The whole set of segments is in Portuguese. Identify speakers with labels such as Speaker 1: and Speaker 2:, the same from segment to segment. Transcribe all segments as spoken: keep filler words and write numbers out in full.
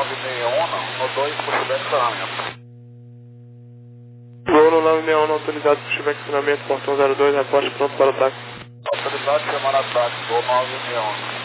Speaker 1: nove seis um, no dois, pushback ferramenta.
Speaker 2: Voo no nove seis um, autorizado pushback funcionamento, portão zero dois, reporte pronto para o táxi.
Speaker 1: Autorizado chamar ataque, voo nove seis um.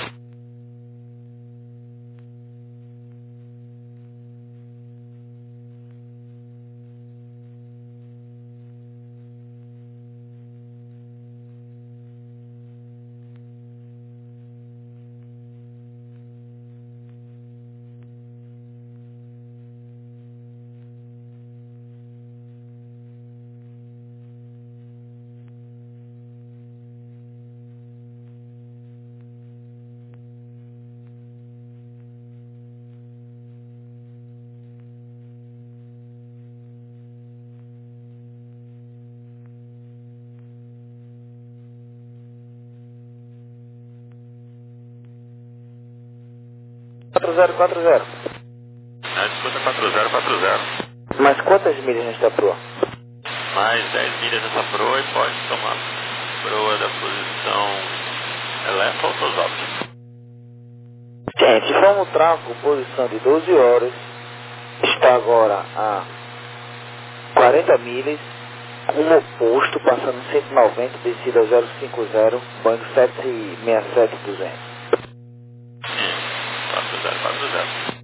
Speaker 3: quatro zero quatro zero.
Speaker 4: Na disputa quatro zero quatro zero.
Speaker 3: Mas quantas milhas nesta proa?
Speaker 4: Mais dez milhas nessa proa e pode tomar proa da posição Elefa ou Tosop.
Speaker 3: Gente, vamos tráfego, posição de doze horas. Está agora a quarenta milhas. Um oposto, passando cento e noventa, descida ao zero cinco zero, Boeing sete seis sete duzentos.
Speaker 4: quatro zero quatro zero.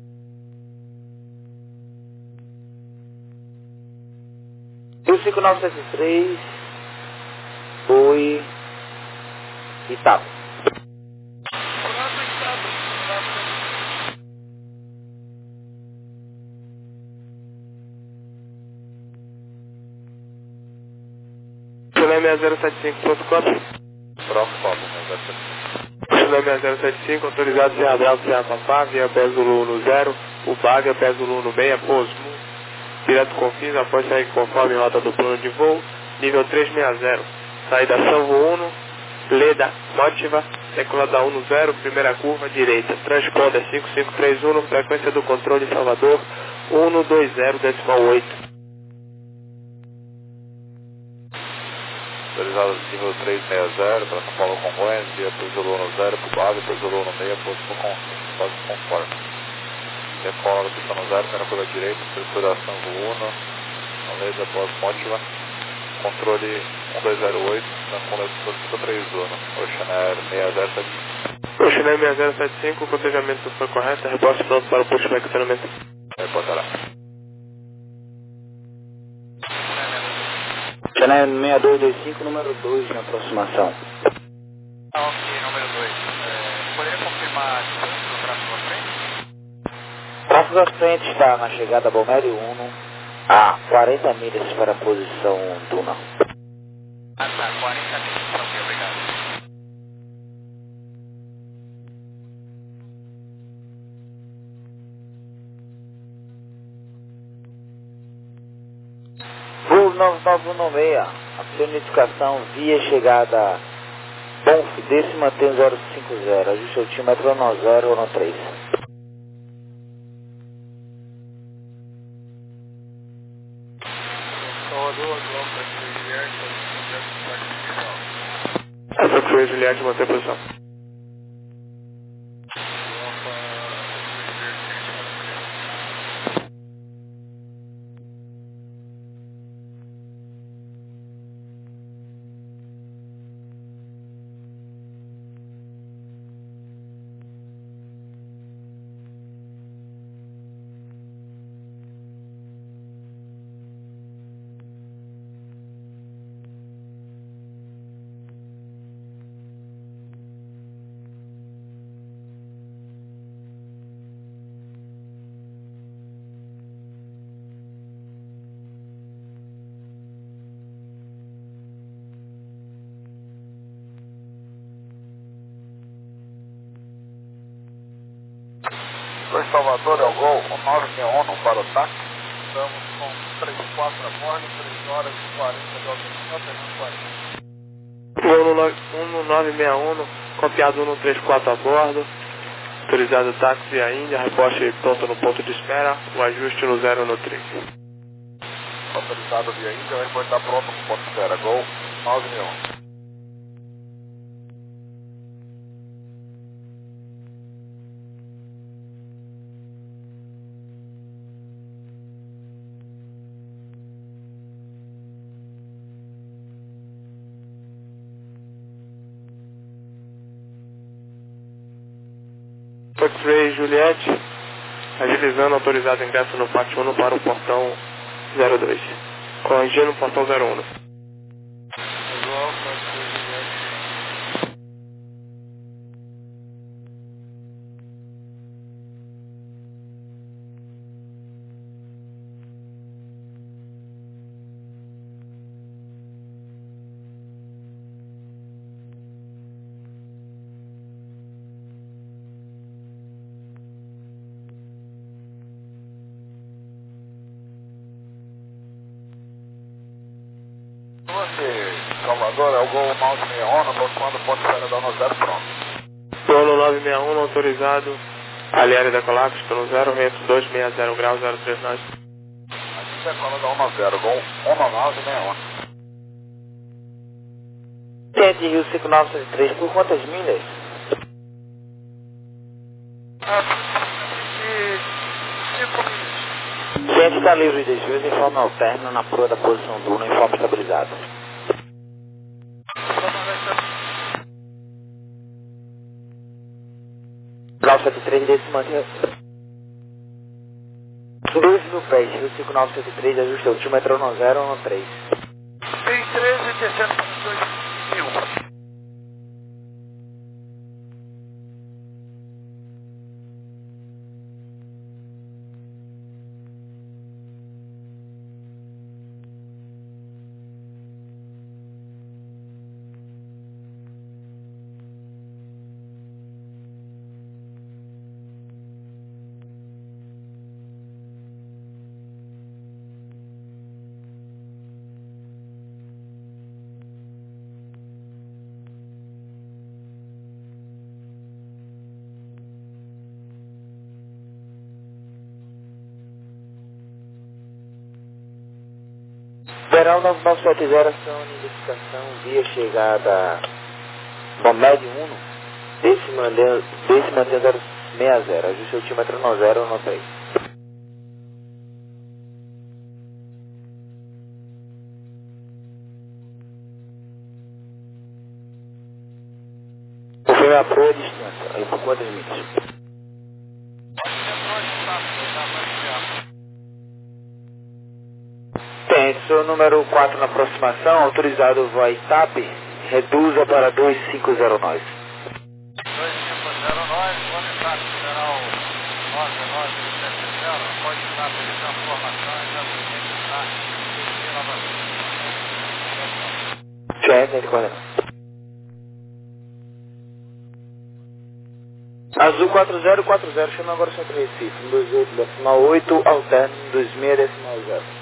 Speaker 3: E o cinco nove sete três foi Itapa.
Speaker 2: Chile seis zero sete cinco, pronto quatro.
Speaker 1: Pronto, foto, né? zero sete cinco.
Speaker 2: Chile seis zero sete cinco, autorizado Serra Bravo, Serra Papá, via Pé Zulu no zero, o Baga, Pé Zulu no meia, Posmo, direto Confins, após sair conforme rota do plano de voo, nível trezentos e sessenta, saída Sanvo um, Leda, Motiva, decolada um zero, primeira curva, direita, transponder cinco cinco três um, frequência do controle Salvador, um dois zero decimal oito.
Speaker 1: Autorizado nível trezentos e sessenta, para São Paulo Congonhas, via Zulu no zero, pro Baga, Zulu no meia, posto por conforme. Decola da pista no zero, primeira curva direita, estruturação Sanvo um, laser pós-motiva, controle um dois zero oito, transponder cinco três um, Ocean Air seis zero sete cinco.
Speaker 2: O Chile seis zero sete cinco, o cotejamento foi correto, reposte pronto para o pushback treinamento.
Speaker 1: Reportará.
Speaker 3: Channel seis dois dois cinco, número dois na aproximação.
Speaker 1: Ah, ok, número dois. É, poderia confirmar a distância do tráfego à frente?
Speaker 3: Tráfego à frente está na chegada Balneário Uno a quarenta milhas para a posição Duna.
Speaker 1: Ah, tá, quarenta milhas. Ok, obrigado.
Speaker 3: Voo nove nove um seis, a sua identificação via chegada Bonf, desce e mantém zero cinco zero, ajuste altímetro no zero ou no três.
Speaker 2: Essa foi a Juliette, manter a posição.
Speaker 1: Por Salvador é o Gol, o nove seis um para o táxi. Estamos com trinta e quatro a bordo, três horas e quarenta de altitude, quarenta.
Speaker 2: Voo no nove seis um, copiado um três quatro a bordo, autorizado táxi via Índia, reposte pronto no ponto de espera, o ajuste no zero no três.
Speaker 1: Autorizado via Índia, o aeroporto está pronto no ponto de espera. Gol nove seis um.
Speaker 2: X-Ray Juliette, agilizando, autorizado ingresso no pátio um para o portão zero dois. Corrigindo no portão zero um.
Speaker 1: Salvador, é o Gol nove seis um, aproximando ponte Fera da nove zero, pronto.
Speaker 2: Gol nove seis um, autorizado, aliário da Colapso, pelo zero, vento dois seis zero graus, zero três nove.
Speaker 1: Aqui decola da um zero, Gol um nove seis um.
Speaker 3: Tente Rio cinco nove sete três, por quantas milhas? Ciente está livre de desvios em forma alterna na proa da posição do Uno em forma estabilizada. Grau setenta e três, desse mantém. doze mil pés, Rio cinco nove sete três, ajuste altímetro um zero um três.
Speaker 1: Tem treze, descendo para dois mil.
Speaker 3: Verão nove nove sete zero, ação de identificação via chegada Bomed um, desse mantém desse mantém zero seis zero, ajuste altímetro um zero um três. Confirme a proa e a distância, aí por quantas milhas? Tenso, número quatro na aproximação, autorizado o voo T A P, reduza para dois cinco zero nove.
Speaker 1: dois cinco zero nove, vou tentar liberar o nove nove sete zero, pode estar feliz na formação e já tem que estar
Speaker 3: Certo, ele coordenado. Azul quatro zero quatro zero, chama agora o centro Recife, um dois oito decimal oito, alterno um dois seis decimal zero.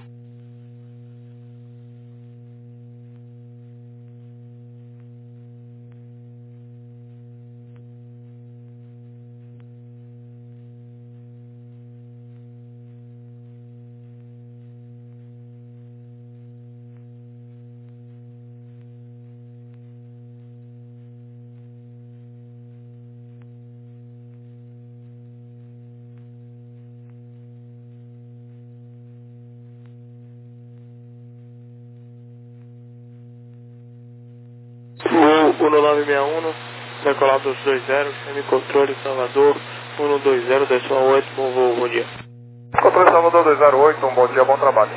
Speaker 2: Uno nove seis um, decolado dos dois zero, semi-controle Salvador, um dois zero, decimal oito, bom voo, bom dia.
Speaker 1: Controle Salvador dois zero oito, um bom dia, bom trabalho.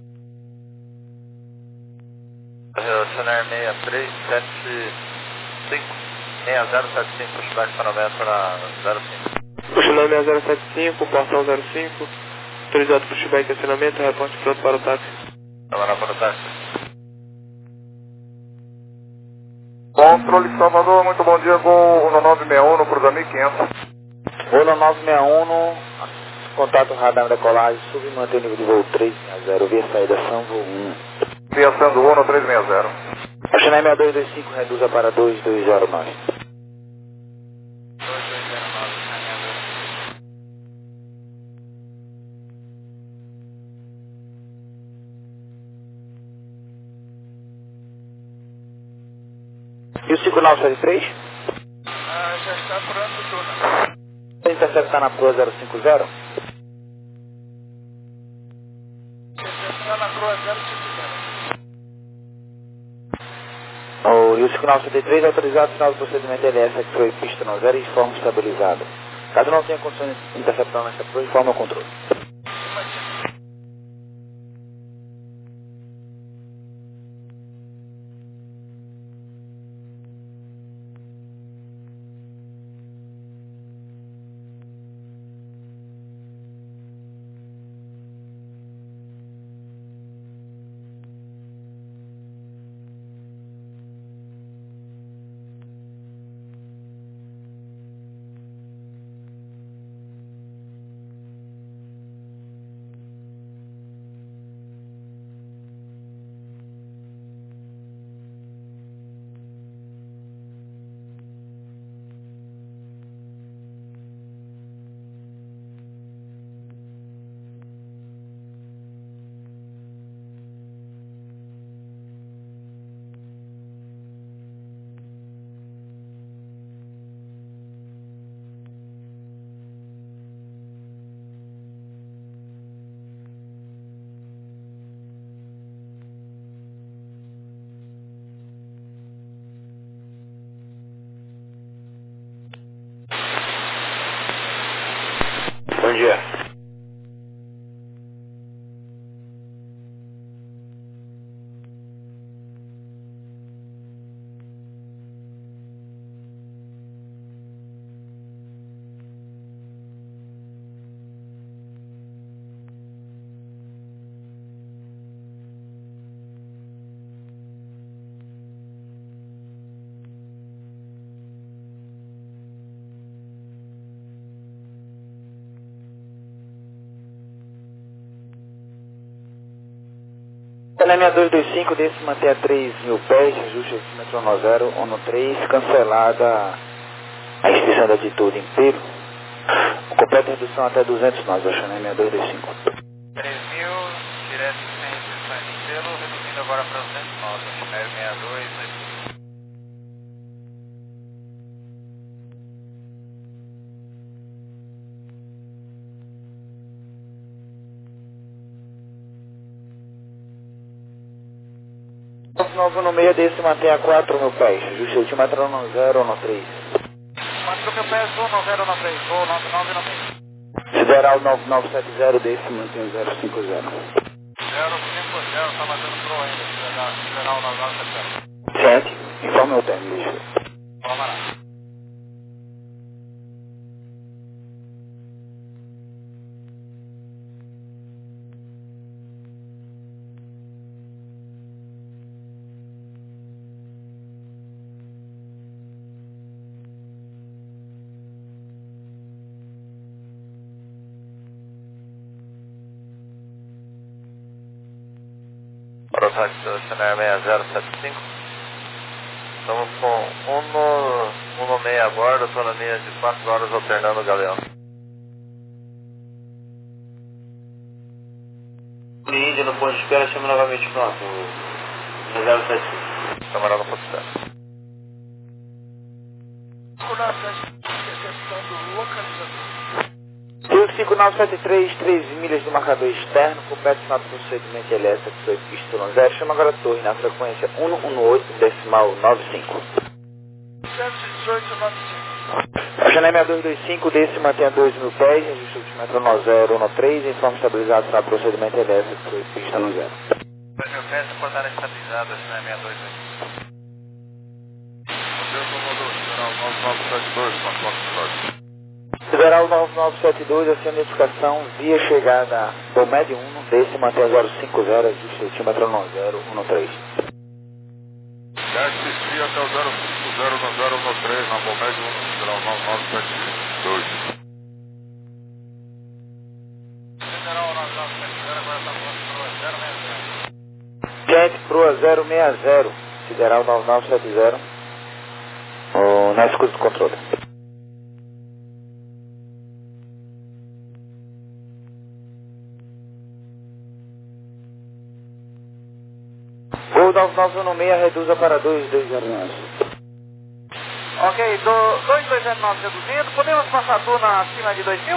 Speaker 1: Cenar seis três sete cinco, seis zero sete cinco, puxback estacionamento na zero cinco.
Speaker 2: Puxando seis zero sete cinco, portão zero cinco, autorizado pushback e acionamento, reporte pronto para o táxi.
Speaker 1: Agora para o táxi. Controle Salvador, muito bom dia, Gol Uno nove seis um, no cruzamento mil e quinhentos.
Speaker 3: Uno nove seis um, contato radar decolagem, sub e mantém o nível de voo três seis zero, via saída São voo um.
Speaker 1: Via Sando Uno três seis zero.
Speaker 3: Oceanar seis dois dois cinco, reduza para dois dois zero nove. E o cinco nove sete três?
Speaker 1: Ah, já está pronto tudo.
Speaker 3: Tenta acertar na proa zero cinco zero?
Speaker 1: Está na proa zero cinco zero.
Speaker 3: O e o cinco nove sete três autorizado, final do procedimento L S, que foi pista no zero e forma estabilizada. Caso não tenha condições de interceptar nessa proa, informe ao controle.
Speaker 2: Bom dia.
Speaker 3: N M dois dois cinco, desse manter a três mil pés, ajuste altímetro no zero, um três, cancelada a extensão da altitude inteiro. Completa redução até duzentos nós, baixando N M dois dois cinco.
Speaker 1: três mil, direto sem restrições de selo, reduzindo agora para duzentos nós, baixando N M dois dois cinco.
Speaker 3: nove no meio desse mantém a quatro mil pés, ajuste altímetro no zero, um três.
Speaker 1: quatro mil pés, um zero um três, voo nove nove no meio.
Speaker 3: Sideral nove nove sete zero desse mantém o zero cinco zero.
Speaker 1: zero cinco zero, está batendo pro ainda, sideral nove nove sete zero.
Speaker 3: Sete, informe o término, deixa eu ver.
Speaker 1: Vamos lá. Prototype Selecionar seis zero sete cinco. Estamos com um no, um no meio a bordo, estou na linha de quatro horas alternando o galeão.
Speaker 2: Índia no ponto de espera, chama novamente pronto. zero sete cinco.
Speaker 1: Camarada ponto zero.
Speaker 3: cinco nove sete três, três milhas do marcador externo, completa o procedimento elétrico sob pista no zero, chama agora a torre na frequência um um oito, decimal nove cinco. Baixando N M dois dois cinco, desse mantém a dois mil pés, ajuste o altímetro no zero um três, informe estabilizado para procedimento elétrico sob pista no zero.
Speaker 1: dois mil pés, reportar estabilizado, Selecionar seis dois dois cinco.
Speaker 3: Sideral nove nove sete dois, a sua identificação via chegada do médio um, desse mantém zero cinco zero, ajuste o altímetro no zero um três.
Speaker 1: Desce via até o zero cinco zero no zero um três, na bom médio um, sideral nove nove sete dois. Sideral nove nove sete zero, agora está voando para o zero seis zero.
Speaker 3: Quente proa zero seis zero, sideral nove nove sete zero, oh, na escuta do controle. Voo nove nove um seis, reduza para dois dois zero nove.
Speaker 1: Ok, do, dois dois zero nove reduzindo, podemos passar a turma acima de dois mil?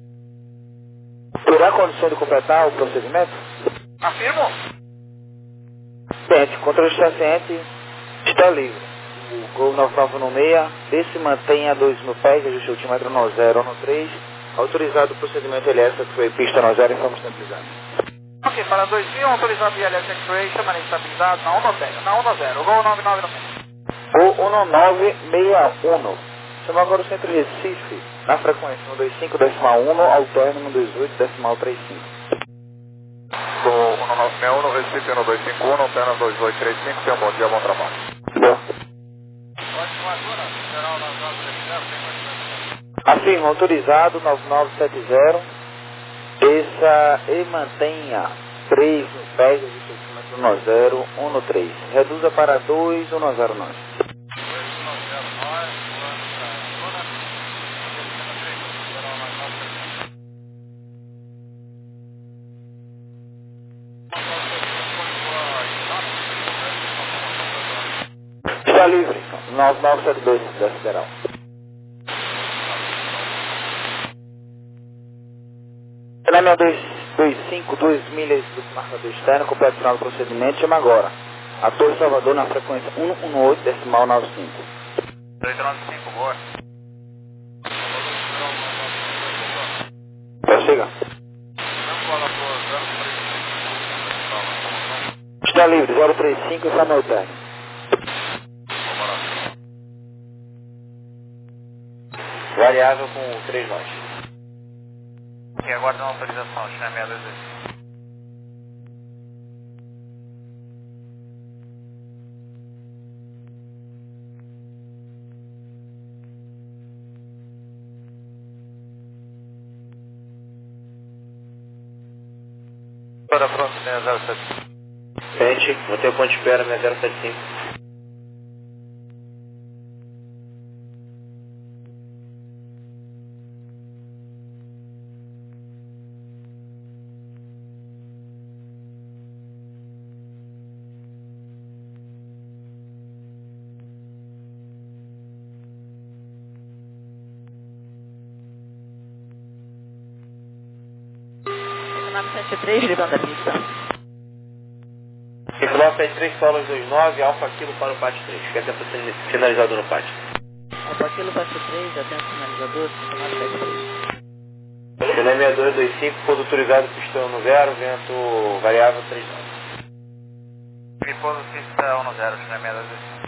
Speaker 3: Terá condição de completar o procedimento?
Speaker 1: Afirmo.
Speaker 3: Tente, controle estaciente está livre. Gol nove nove um seis, desse mantenha dois mil pés, ajuste altímetro no zero no três, autorizado o procedimento L S X-Ray, pista no zero, informe estabilizado.
Speaker 5: Ok, para dois mil, autorizado I L S X-Ray, chama estabilizado na um no zero, na um no zero, Gol nove nove um seis.
Speaker 3: Gol um nove seis um, chama agora o centro Recife, na frequência um dois cinco decimal um, ao término um dois oito decimal trinta e cinco.
Speaker 1: Gol um nove seis um no Recife um dois cinco um, término dois oito três cinco, tenha um bom dia, bom trabalho.
Speaker 3: Bom. Afirma, autorizado nove nove sete zero, desça e mantenha três no pés, ajuste no zero, um no três, reduza para dois, um no zero nove. Está livre, nove nove sete dois da Federal. Trama dois dois cinco, duas milhas do marcador externo, completo final do procedimento, chama agora a Torre Salvador na frequência um um oito decimal nove cinco.
Speaker 5: dois nove cinco, boa.
Speaker 3: Prossiga. Está livre, zero três cinco, está no término. Variável com três nós.
Speaker 5: Ok, aguarda uma autorização, chama meia dois dois.
Speaker 3: Para pronto, né, zero sete cinco. Gente, vou ter ponto de espera, minha zero sete cinco.
Speaker 5: nove sete três, levanta a pista.
Speaker 3: nove sete três, solos dois nove, Alfa Kilo para o pátio três. Quer tempo sinalizador no pátio?
Speaker 5: Alfa Kilo, pátio três, atento sinalizador, nove sete três.
Speaker 3: Chile seis dois dois cinco, pouso autorizado, pistão no zero, vento variável três nove.
Speaker 5: Pouso pista um no zero, Chile seis dois dois cinco.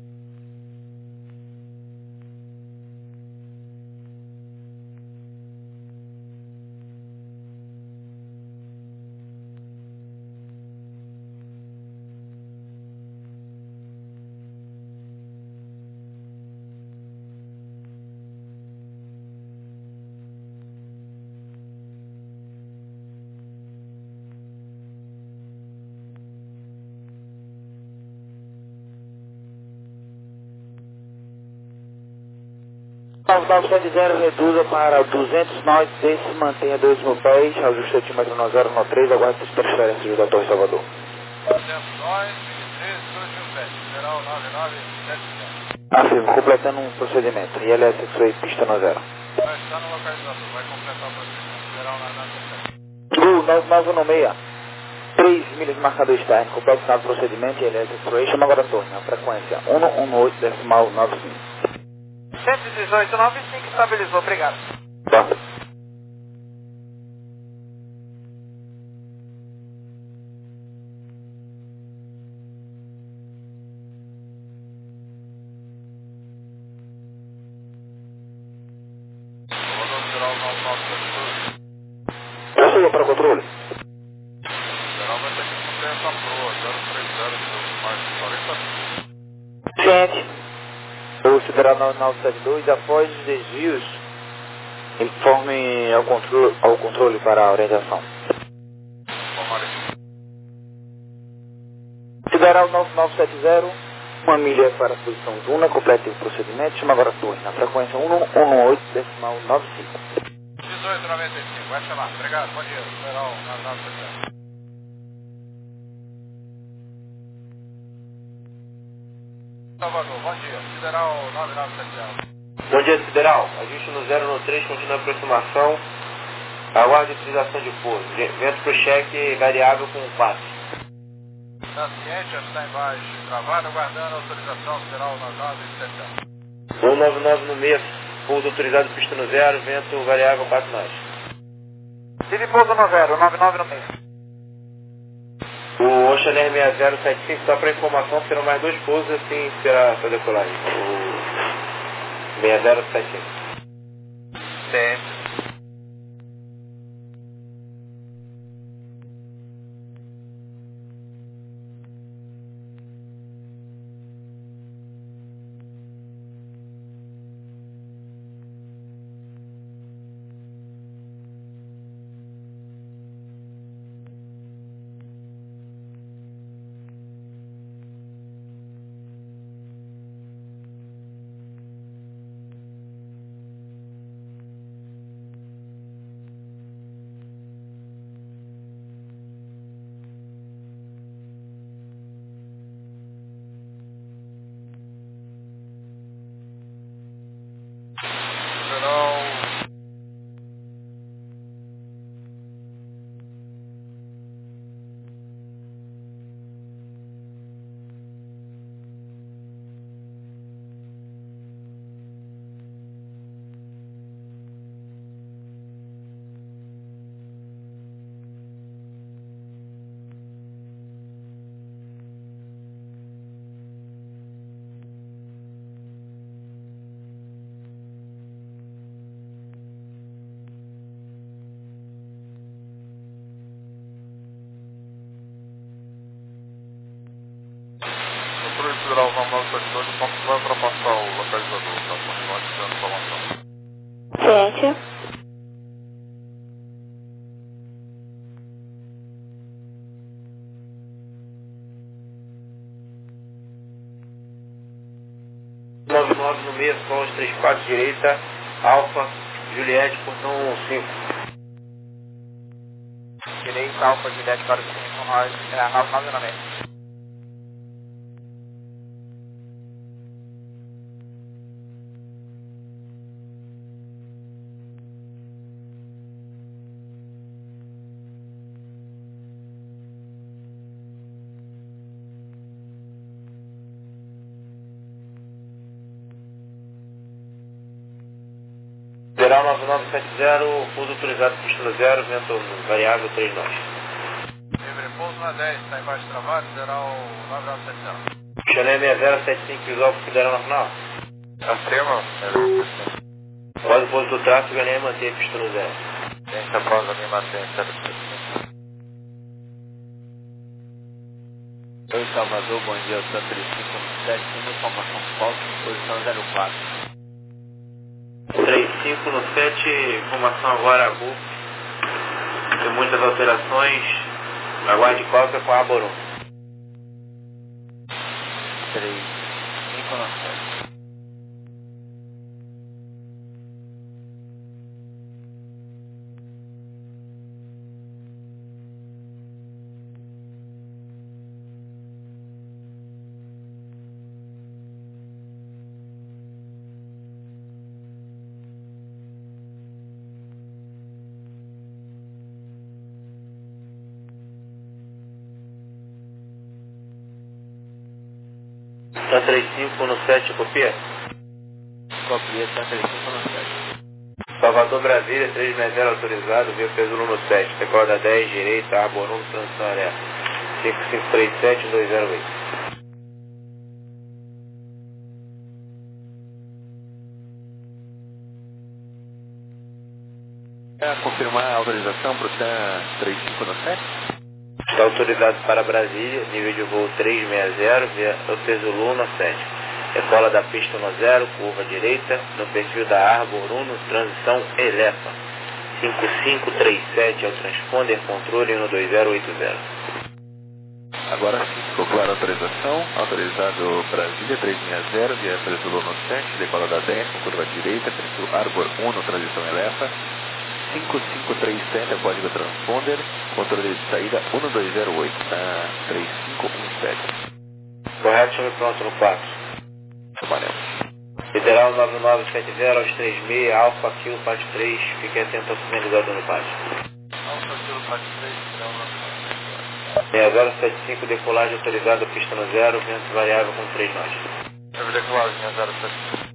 Speaker 3: nove nove sete zero, reduza para duzentos nós, desse mantenha dois mil pés, ajuste altímetro no zero no três, aguarde as transferências da Torre Salvador.
Speaker 5: duzentos nós, três, dois mil pés, geral nove nove sete zero.
Speaker 3: Afirmo, completando um procedimento, I L S X-Ray, pista no zero.
Speaker 5: Vai estar no localizador, vai completar o procedimento, geral nove nove sete zero.
Speaker 3: Gol nove nove um seis, três milhas de marcador externo, completo final do procedimento, I L S X-Ray, chama agora a torre, na frequência um um oito decimal nove cinco.
Speaker 5: cento e dezoito, nove cinco, estabilizou, obrigado.
Speaker 3: Tá. Prossiga para o controle.
Speaker 1: Geral vai ter que cumprir essa proa, zero três zero, mais quarenta.
Speaker 3: Ciente. O Federal nove nove sete dois, após os desvios, informe ao controle, ao controle para a orientação. Federal nove nove sete zero, uma milha para a posição Duna, complete o procedimento, chama agora a torre, na frequência um um oito decimal nove cinco.
Speaker 5: dezoito noventa e cinco, vai chamar, obrigado, bom dia, Federal nove nove sete zero. Salvador, bom dia, Federal nove nove sete zero.
Speaker 3: Bom dia, Federal. Ajuste no zero no três, continua a aproximação. Aguarde utilização de pouso. Vento para o cheque variável com quatro.
Speaker 5: Está ciente, está embaixo, travado, aguardando a autorização federal nove nove sete um.
Speaker 2: Voo nove nove no mês, pouso autorizado pista no zero, vento variável quatro nós.
Speaker 5: Tive pouso no zero, nove nove no meio.
Speaker 2: O Ocean Air seis zero sete cinco, só para informação, serão mais dois pousos assim será para decolagem. O seis zero sete cinco.
Speaker 5: Sim. Federal nove nove sete dois, vai ultrapassar o localizador, tá? Continuar dando informação.
Speaker 6: Certo.
Speaker 2: nove nove no meio, com os três quatro direita, Alfa, Juliette, portão cinco.
Speaker 5: Direita, Alfa, Juliette, para o cinco, nós, é, nove nove no meio.
Speaker 2: Federal nove nove sete zero, pouso autorizado pista no zero, vento variável três nós.
Speaker 5: Livre, pouso na dez, está embaixo de trabalho, Federal nove nove sete zero.
Speaker 2: Chalet seis zero sete cinco, visual para Federal na final.
Speaker 1: Acima,
Speaker 2: Após o pouso do tráfego, ganhei manter pista no zero.
Speaker 1: gente após a minha matência.
Speaker 4: Oi, Salvador, bom dia, Santa três cinco sete, informação falsa, posição zero quatro.
Speaker 2: três cinco no sete, informação agora a Gol. Tem muitas alterações. Aguarde cópia com a Aboron.
Speaker 4: três cinco no sete.
Speaker 2: Tá três cinco no sete, copia?
Speaker 4: Copia, Santa três cinco no sete.
Speaker 2: Salvador, Brasília, três seis zero autorizado, via peso no sete. Recorda dez, direita, Arborum, transição aérea. cinco cinco três sete dois zero oito.
Speaker 4: É confirmar a autorização para o T A três cinco no sete?
Speaker 2: Está autorizado para Brasília, nível de voo três seis zero, via peso Luna sete. Recola da pista no zero, curva direita, no perfil da Arbor Uno, transição Elefa. cinco cinco três sete é o transponder, controle no dois zero oito zero.
Speaker 4: Agora sim, ficou clara a autorização. Autorizado Brasília três seis zero, via preço Luna sete, decola da dez, com curva direita, perfil Arbor Uno, transição Elefa. cinco cinco três sete é o código transponder, controle de saída um dois zero oito, tá? três cinco um sete.
Speaker 2: Correto, chame pronto no quatro.
Speaker 4: Trabalhamos.
Speaker 2: Federal nove nove sete zero aos três seis, Alfa, Kilo, Pátio três, fique atento ao sinalizador no pátio.
Speaker 5: Alfa, Kilo, Pátio três, Federal nove nove sete zero.
Speaker 3: É, zero sete cinco, decolagem autorizada, pista no zero, vento variável com três nós.
Speaker 1: Teve decolagem a zero sete cinco.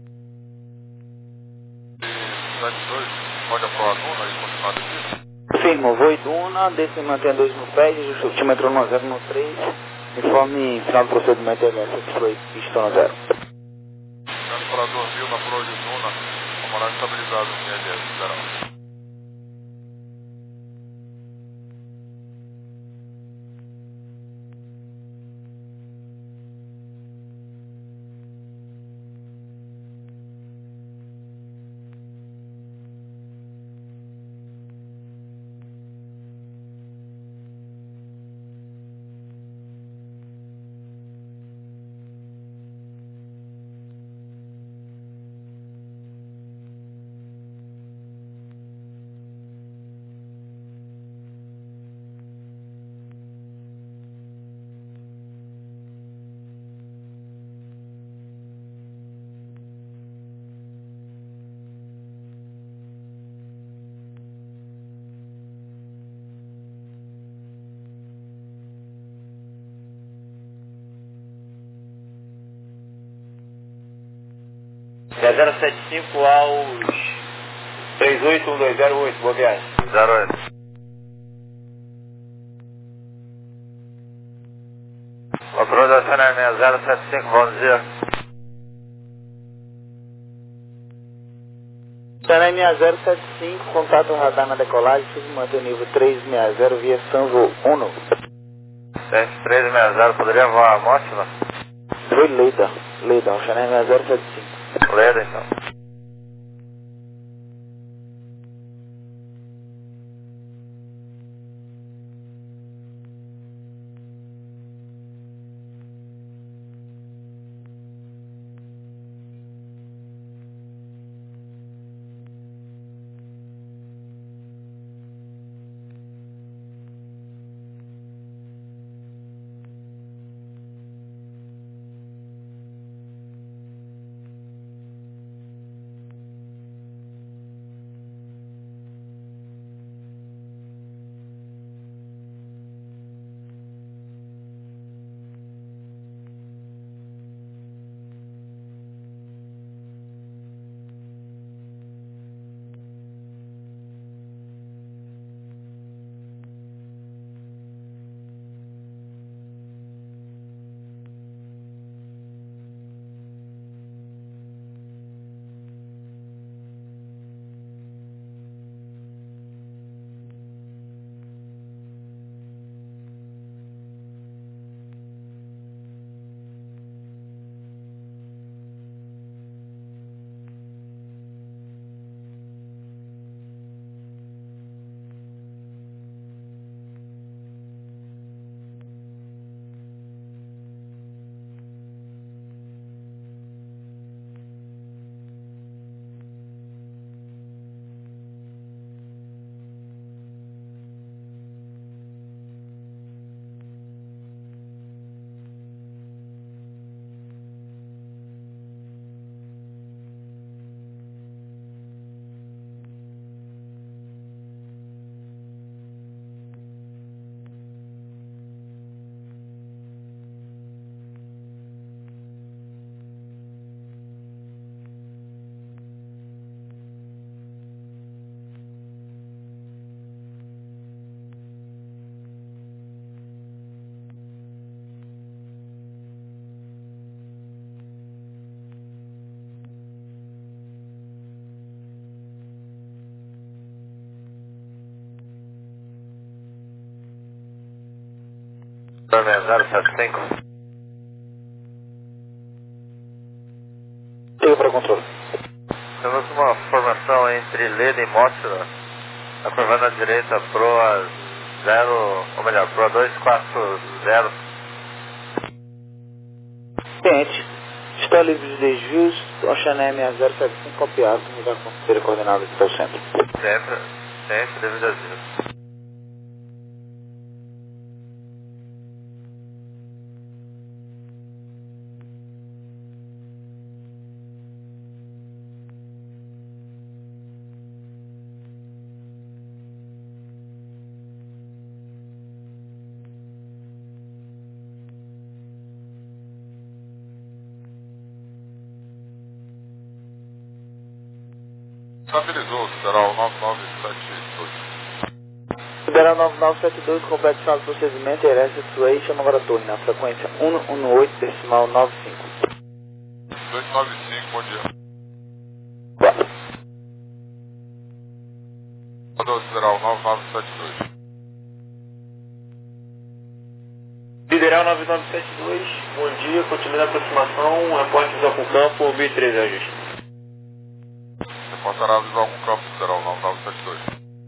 Speaker 1: E sete dois, pode aprovar a Duna e continuar aqui?
Speaker 3: Firmo, voo e Duna, desce e mantém dois no pé, ajuste o tímetro no zero no três, informe final do procedimento L S X-Ray, pista no zero.
Speaker 1: Dando para dois mil na proa de Duna, camarada estabilizado no L S, zero.
Speaker 3: É zero sete cinco aos três oito um dois zero oito, boa viagem.
Speaker 1: zero oito. Patrulha da C N M zero sete cinco, bom dia.
Speaker 3: C N M zero sete cinco, contato radar na decolagem, submantém o nível trezentos e sessenta, via Sanvo um.
Speaker 1: trezentos e sessenta, poderia voar a Mótila?
Speaker 3: Foi Leda, Leda, o C N M zero sete cinco.
Speaker 1: Leda então. zero sete cinco.
Speaker 3: Liga para o controle.
Speaker 1: Temos uma formação entre Leda e Mótila, a curva à direita, proa zero, ou melhor, proa dois quatro zero.
Speaker 3: Cliente, está livre de desvios, Ocean M zero sete cinco copiado, me dá considera coordenada do seu centro.
Speaker 1: Sempre, sempre livre de desvios. Estabilizou, Federal nove nove sete dois.
Speaker 3: Federal nove nove sete dois, completado o procedimento, L S X-Ray, chama agora a torre na frequência um um oito decimal nove cinco.
Speaker 1: dois nove cinco, bom dia.
Speaker 3: quatro.
Speaker 1: Rodou, Federal nove nove sete dois.
Speaker 2: Federal nove nove sete dois, bom dia, continue a aproximação, reporte visual com campo, mil e treze, ajuste.
Speaker 1: Reportará visual com campo, Federal nove nove sete dois.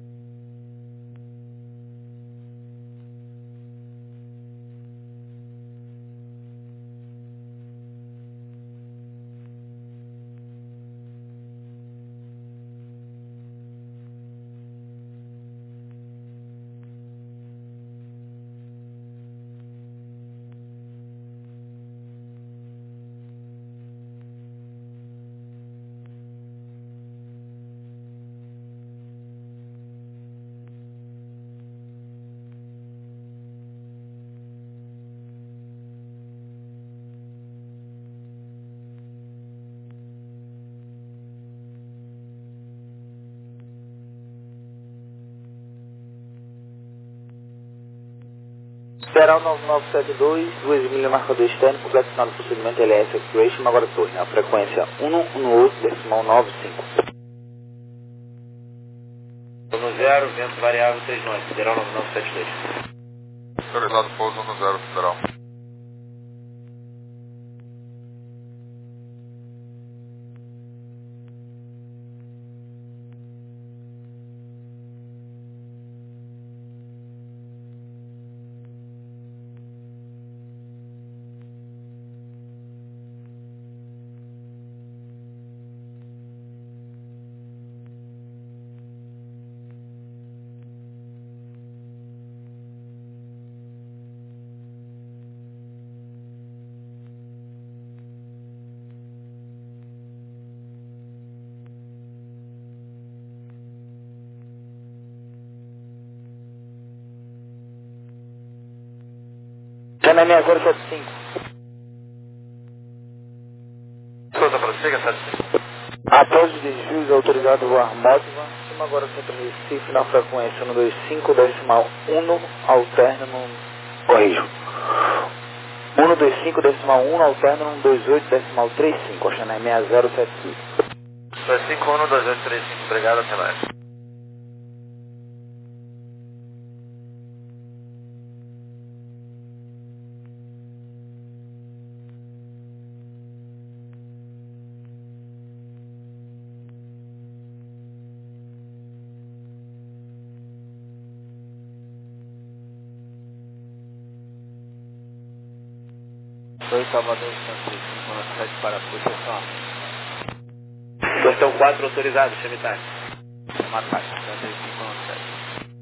Speaker 3: Federal nove nove sete dois, duas milhas marcador externo, completo final do procedimento L S X-Ray, chama agora a torre na frequência um um oito decimal nove cinco.
Speaker 2: No zero, vento variável três nove, Federal nove nove sete dois.
Speaker 1: Autorizado pouso no zero, Federal.
Speaker 3: Chama minha zero sete cinco.
Speaker 2: Souza, prossiga, sete cinco.
Speaker 3: Após os desvios, autorizado voar Módiva, chama agora Centro Recife na frequência um dois cinco decimal um, alterno no... Corrijo. um dois cinco decimal um, alterno no dois oito decimal trinta e cinco, Oxané minha zero sete cinco.
Speaker 2: dois cinco um, dois oito três cinco, obrigado, até mais.
Speaker 4: dois Salvador, cento e cinco, nove sete para a proteção.
Speaker 2: Questão quatro, autorizado, chame táxi.
Speaker 4: Chama táxi, cento e cinco, nove sete.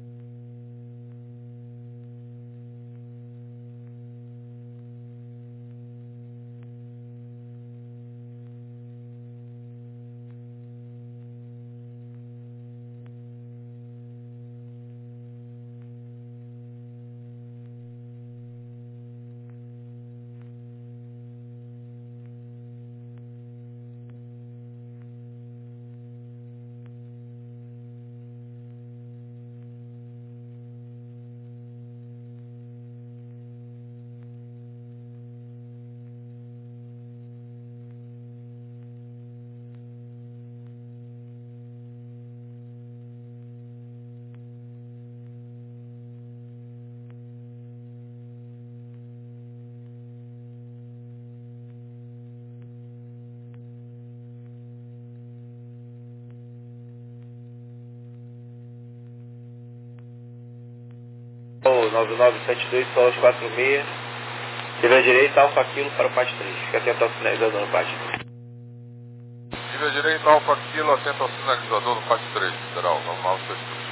Speaker 2: nove nove sete dois, Solas quatro seis. Nível à direita, Alfa Kilo para o P A T três. Fica atento ao sinalizador no P A T.
Speaker 1: Nível à direita, Alfa Kilo, atento ao sinalizador no P A T três, Federal nove nove sete dois.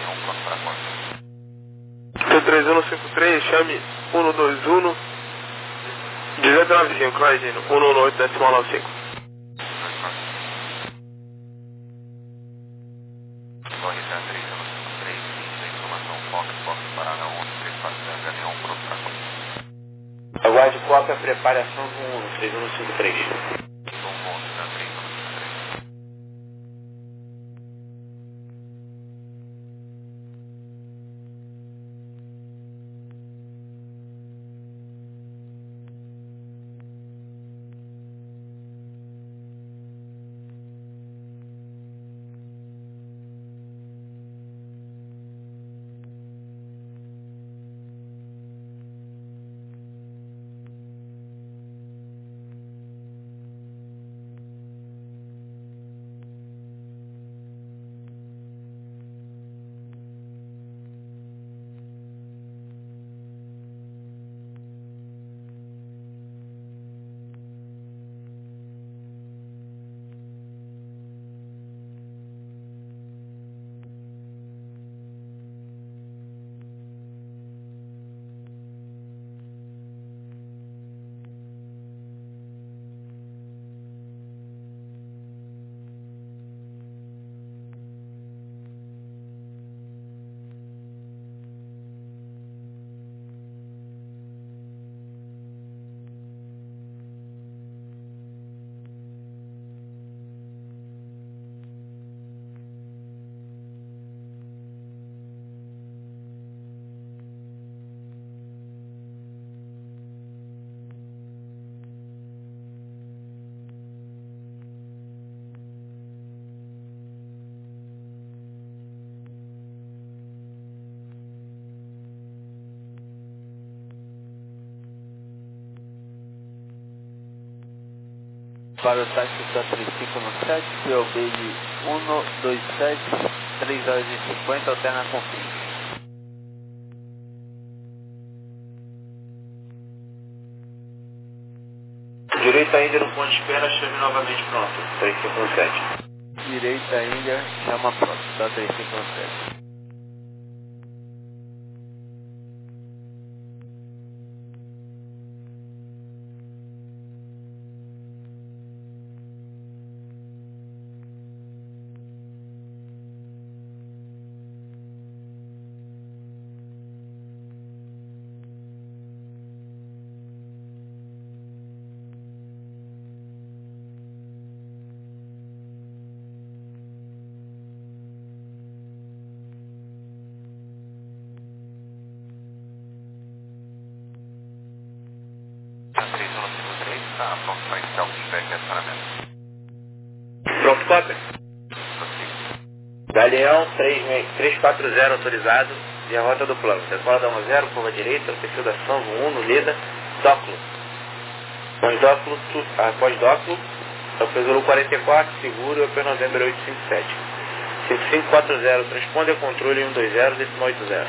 Speaker 4: Galeão, próximo para a porta.
Speaker 2: T três um cinco três, chame um dois um, um nove cinco, corrigindo, um um oito decimal nove cinco.
Speaker 4: Corre três um cinco três, informação Fox, Fox, Paraná um três quatro zero, Galeão, pronto para a porta.
Speaker 3: Aguarde foca, preparação do um três um cinco três.
Speaker 6: Para o táxi da três cinco sete, P O B de um dois sete, três horas e cinquenta, alterna com fim.
Speaker 3: Direita Índia no ponto de espera, chame novamente pronto, três cinco sete.
Speaker 6: Direita Índia, chama pronto, da três cinco sete.
Speaker 4: três um cinco três, tá, pronto para iniciar o feedback e acionamento.
Speaker 3: Pronto, cópia.
Speaker 4: Prossiga.
Speaker 3: Galeão três quatro zero autorizado e a rota do plano. Decola da um zero, curva direita, perfil da São um, no Leda, Dóculo. Pós-Dóculo, após Dóculo, Alpezulu quarenta e quatro, seguro, P Novembro oito cinco sete. cinco cinco quatro zero, transponde a controle um dois zero, decimal oito zero.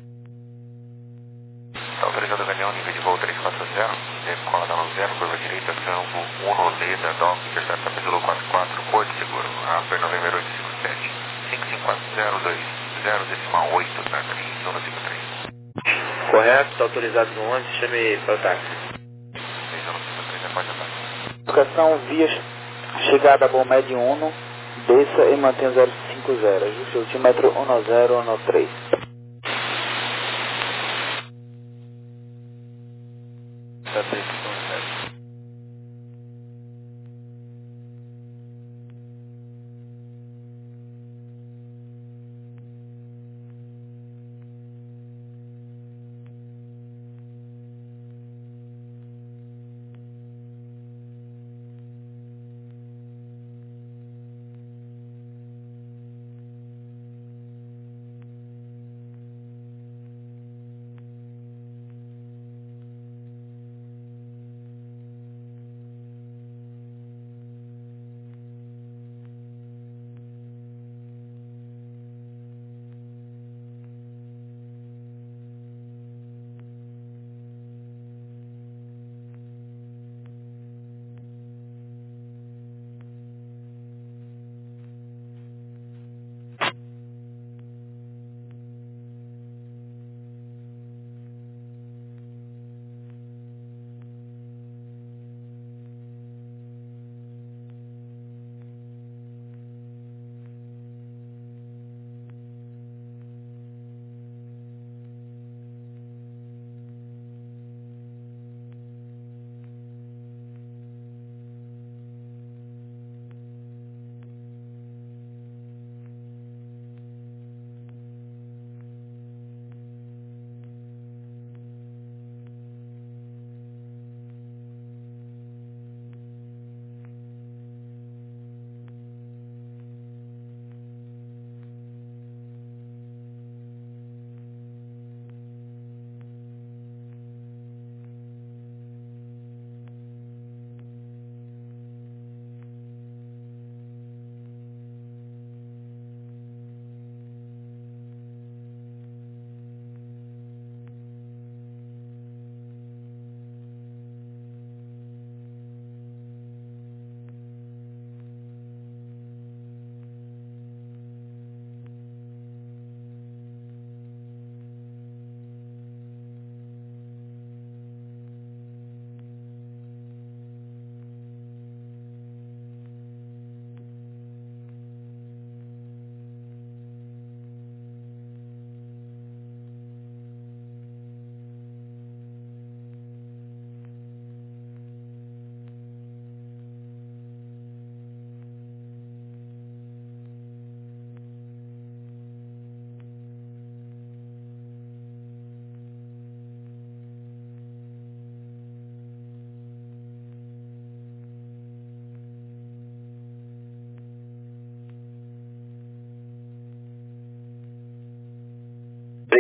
Speaker 4: Está autorizado o Galeão, nível de voo três quatro zero, decola da um zero, curva direita, Sambo um, Leda, Dock, intercepta Alpezulu quarenta e quatro, Porto Seguro, P Novembro oito cinco sete. cinco cinco quatro zero dois zero, decimal oito, tá, três um cinco três.
Speaker 3: Correto, está autorizado no onze, chame para o táxi.
Speaker 4: três um cinco três, após a taxa.
Speaker 3: Educação via chegada a Bomed Uno, desça e mantenha zero cinco zero, ajuste altímetro um zero um três.
Speaker 6: Da três cinco sete.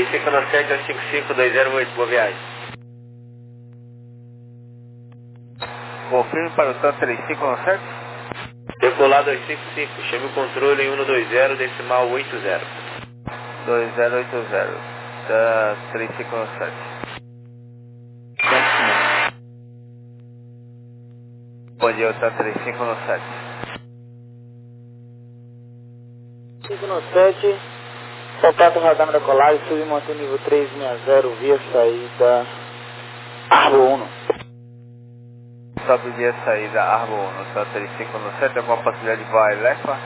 Speaker 2: três cinco nove sete, dois cinco cinco, dois zero oito, boa viagem.
Speaker 6: Confirme para o TAM três cinco nove sete.
Speaker 2: Decolar dois cinco cinco, chame o controle em cento e vinte, decimal oitenta.
Speaker 6: dois zero oito zero, TAM três cinco nove sete. Bom dia, TAM três cinco nove sete.
Speaker 3: cinco nove sete, contato radar na decolagem, submanter nível três seis zero, via saída Arbor um.
Speaker 6: Sobe via saída Arbor um, TAM três cinco nove sete, alguma possibilidade de voar Lefa?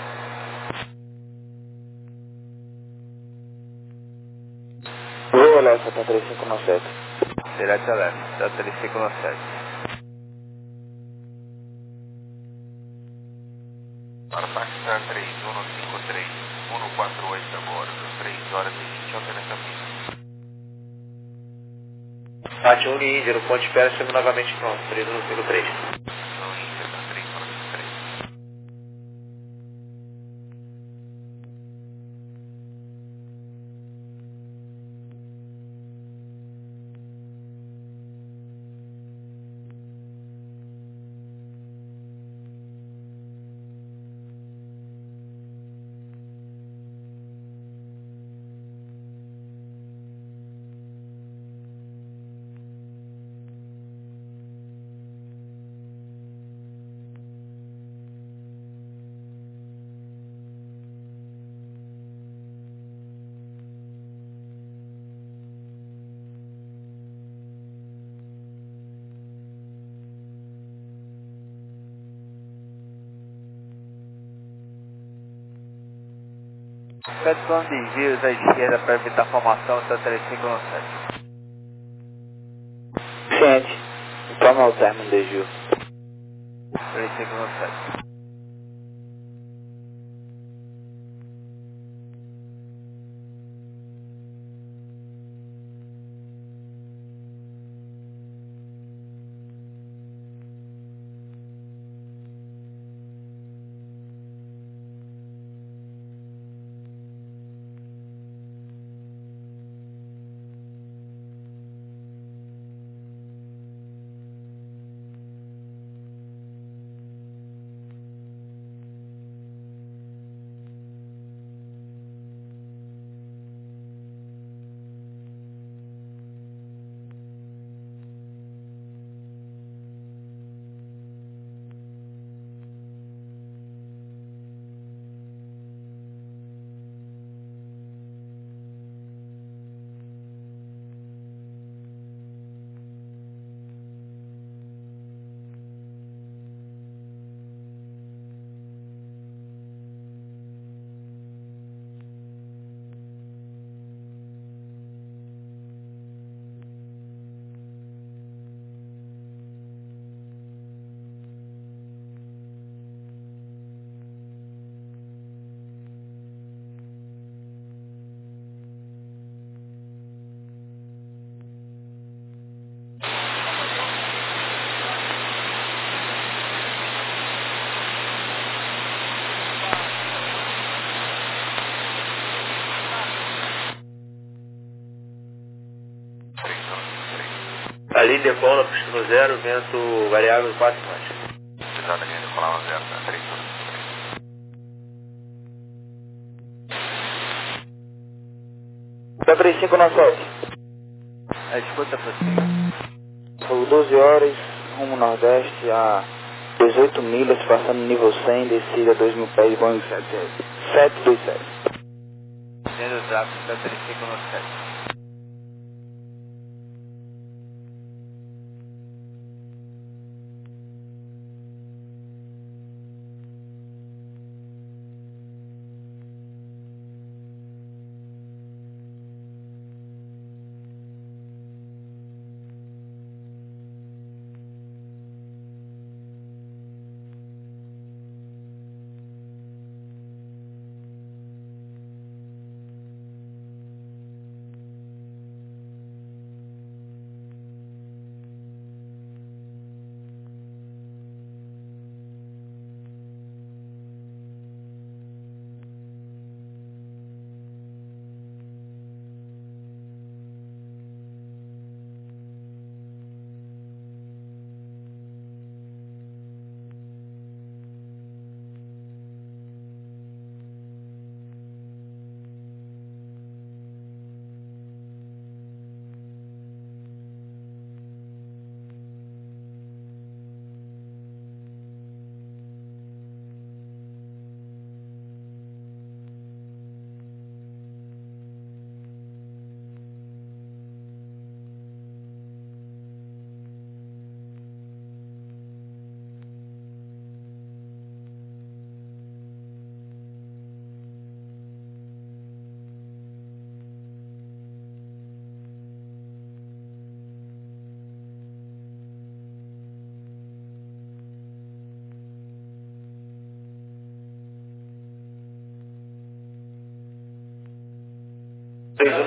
Speaker 3: Vou olhar essa TAM três cinco nove sete.
Speaker 6: Direct Alert, TAM três cinco nove sete.
Speaker 4: Para Pakistan três um cinco três, um quatro oito agora, três horas e vinte, alteração mínima.
Speaker 2: Pati um Índia, no ponto de espera, chame novamente pronto, três um cinco três.
Speaker 4: Então, Índia, tá três um cinco três.
Speaker 6: Pede plano de giros à esquerda para evitar formação, TAM três cinco nove sete.
Speaker 3: Ciente. Toma o término de Gil.
Speaker 6: três cinco nove sete.
Speaker 2: Ali decola, pista no zero, vento variável quatro knots.
Speaker 4: Exato, linha decolar no zero, tá três um cinco três.
Speaker 3: TAM três cinco nove sete.
Speaker 6: A escuta prossiga.
Speaker 3: São doze horas, rumo nordeste a dezoito milhas, passando nível cem, descida dois mil pés, Boeing sete dois sete.
Speaker 6: Tendo o tráfego, TAM três cinco nove sete.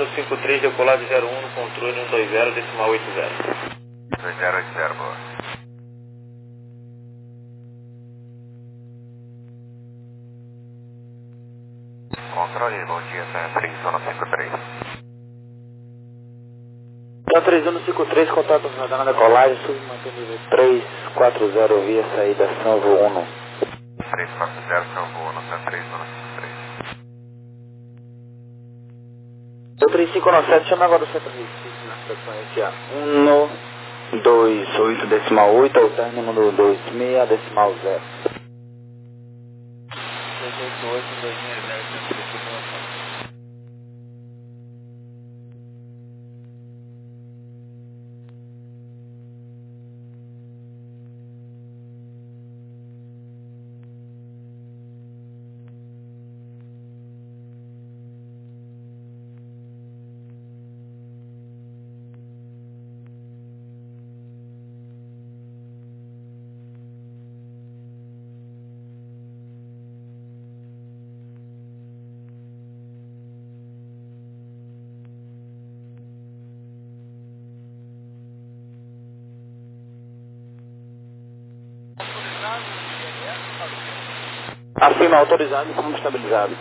Speaker 2: zero cinco três, decolagem zero um, controle um dois zero, decimal oito zero.
Speaker 4: dois zero oito zero, boa. Controle, bom dia, Santa três um cinco três.
Speaker 3: Santa três um cinco três, contato radar na decolagem, submantendo nível três quatro zero via saída São Uno.
Speaker 4: três quatro zero, São Uno, Santa três um cinco três.
Speaker 3: O três cinco nove sete, chama agora o Centro Recife na frequência um dois oito decimal oito, ao término do dois seis decimal zero.
Speaker 6: dois oito oito, dois seis zero, Centro Recife, Los
Speaker 3: Acima autorizado e fundo estabilizado.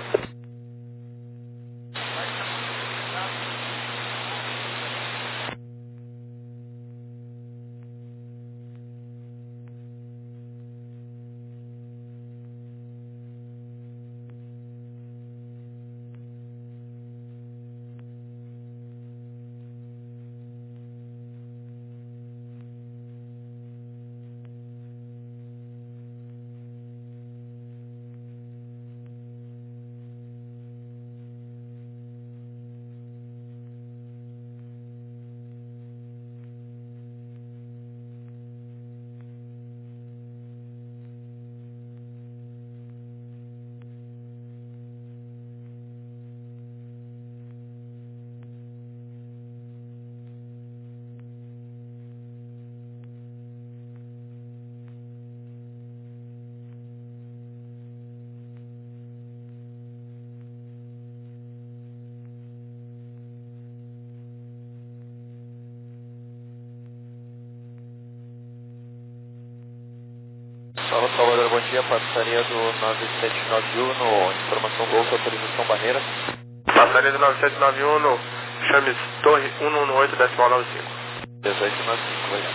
Speaker 4: Salve Salvador, bom dia, passaria do nove sete nove um, informação Golf, autorização Barreira.
Speaker 2: Passaria do nove sete nove um, chame Torre um um oito, decimal nove cinco.
Speaker 4: dezoito nove cinco, vai.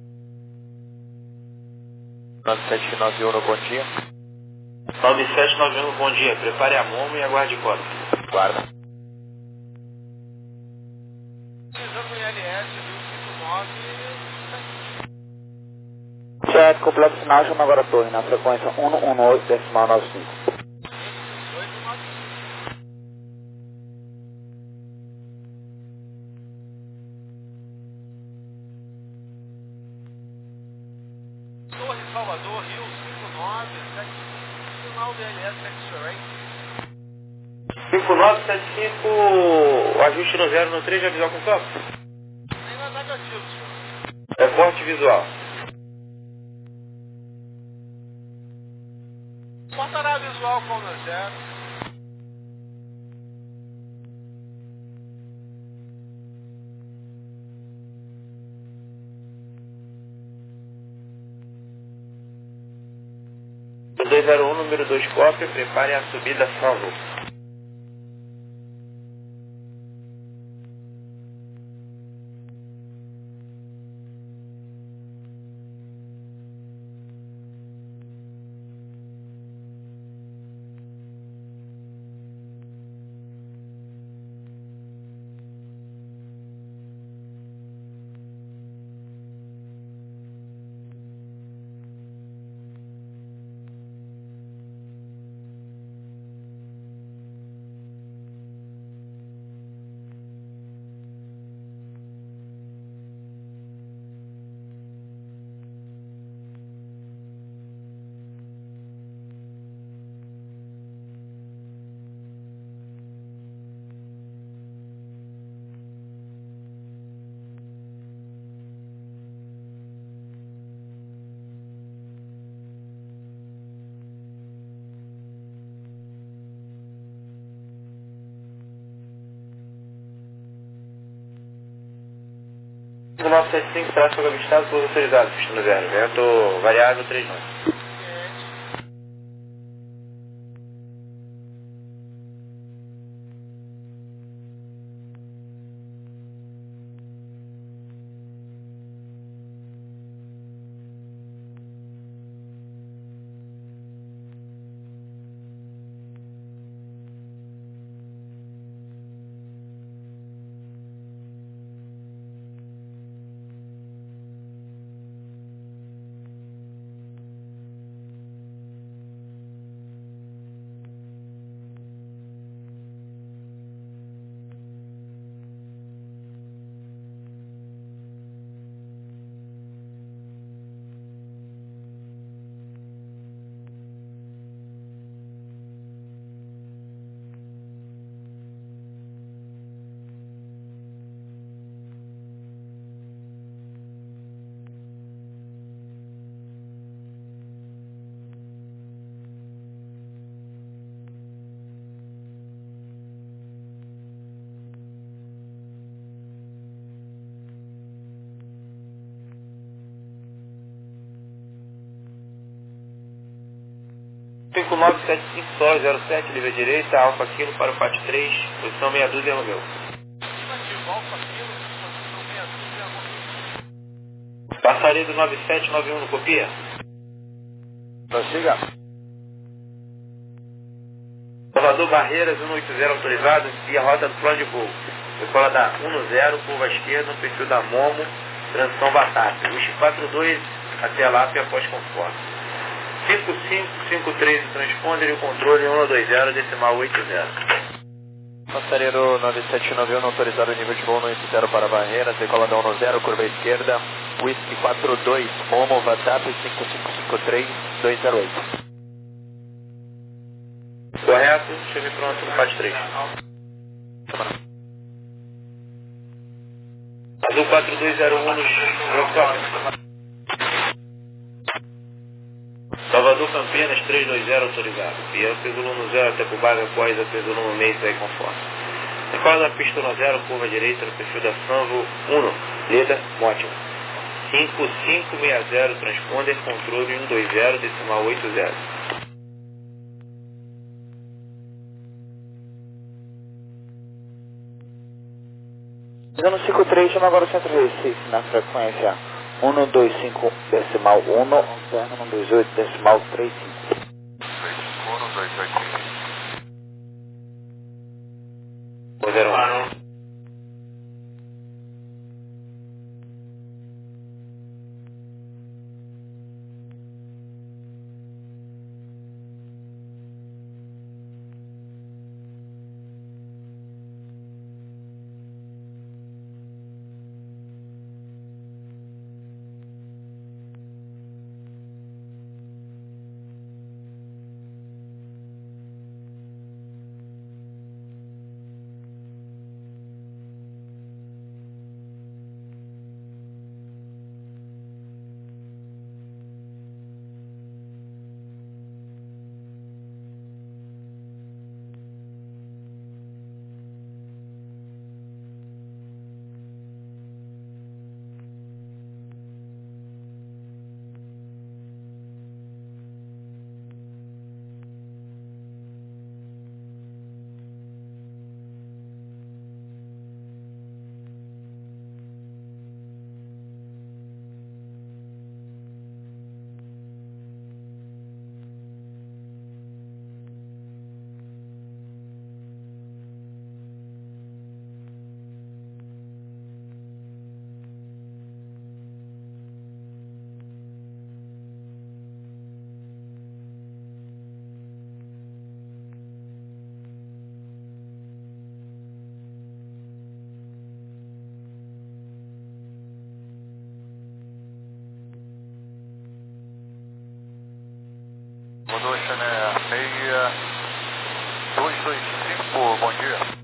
Speaker 4: nove sete nove um, bom dia.
Speaker 2: nove sete nove um, bom dia, prepare a momo e aguarde cota.
Speaker 4: Guarda.
Speaker 3: Certo, completo sinal, chama agora a torre na frequência um um oito decimal nove cinco.
Speaker 5: Torre Salvador, Rio cinco nove sete cinco, sinal D L S X-Ray.
Speaker 2: cinco nove sete cinco, ajuste no zero no três, já visual com campo?
Speaker 5: Ainda negativo, senhor.
Speaker 2: Reporte visual.
Speaker 5: Portará visual com o zero.
Speaker 2: dois zero um, número dois, cópia, prepare a subida salvo. cinco nove sete cinco, tráfego avistado, pouso autorizado, pista no zero. Vento variável três nove. cinco nove sete cinco Sol zero sete, livre direita, Alfa Kilo para o Pat três, posição meia dúzia Romeu. Passaria do nove sete nove um no copia?
Speaker 4: Prossiga.
Speaker 2: Salvador Barreiras cento e oitenta autorizado, via rota do plano de voo. Decola da dez, curva esquerda, no perfil da Momo, transição Batata. Wish quatro dois até a Lápia após conforto. cinco cinco cinco três o transponder e o controle cento e vinte, decimal oitenta.
Speaker 4: Passageiro nove sete nove um, autorizado nível de voo no oitenta para Barreiras, decola da dez, curva esquerda, Whisky quatro dois, Momo, Vatap cinco cinco cinco três dois zero oito.
Speaker 2: Correto, chame pronto no Pat três. Azul quatro dois zero um no Rockstop. Salvador Campinas três dois zero autorizado. Pião Peso no zero até Cubaga, Coisa, Peso no meio, sai conforme. Decola da pista no zero, curva direita, no perfil da Sanvo um, Leda, Mótimo. cinco cinco seis zero, transponder, controle cento e vinte, decimal oitenta.
Speaker 3: Zona cinco três, chama agora o centro Recife, na frequência cento e vinte e cinco, decimal um, alterno cento e vinte e oito, decimal trinta e cinco.
Speaker 2: zero um.
Speaker 4: Mudou, Chané, meia dois dois cinco, bom dia.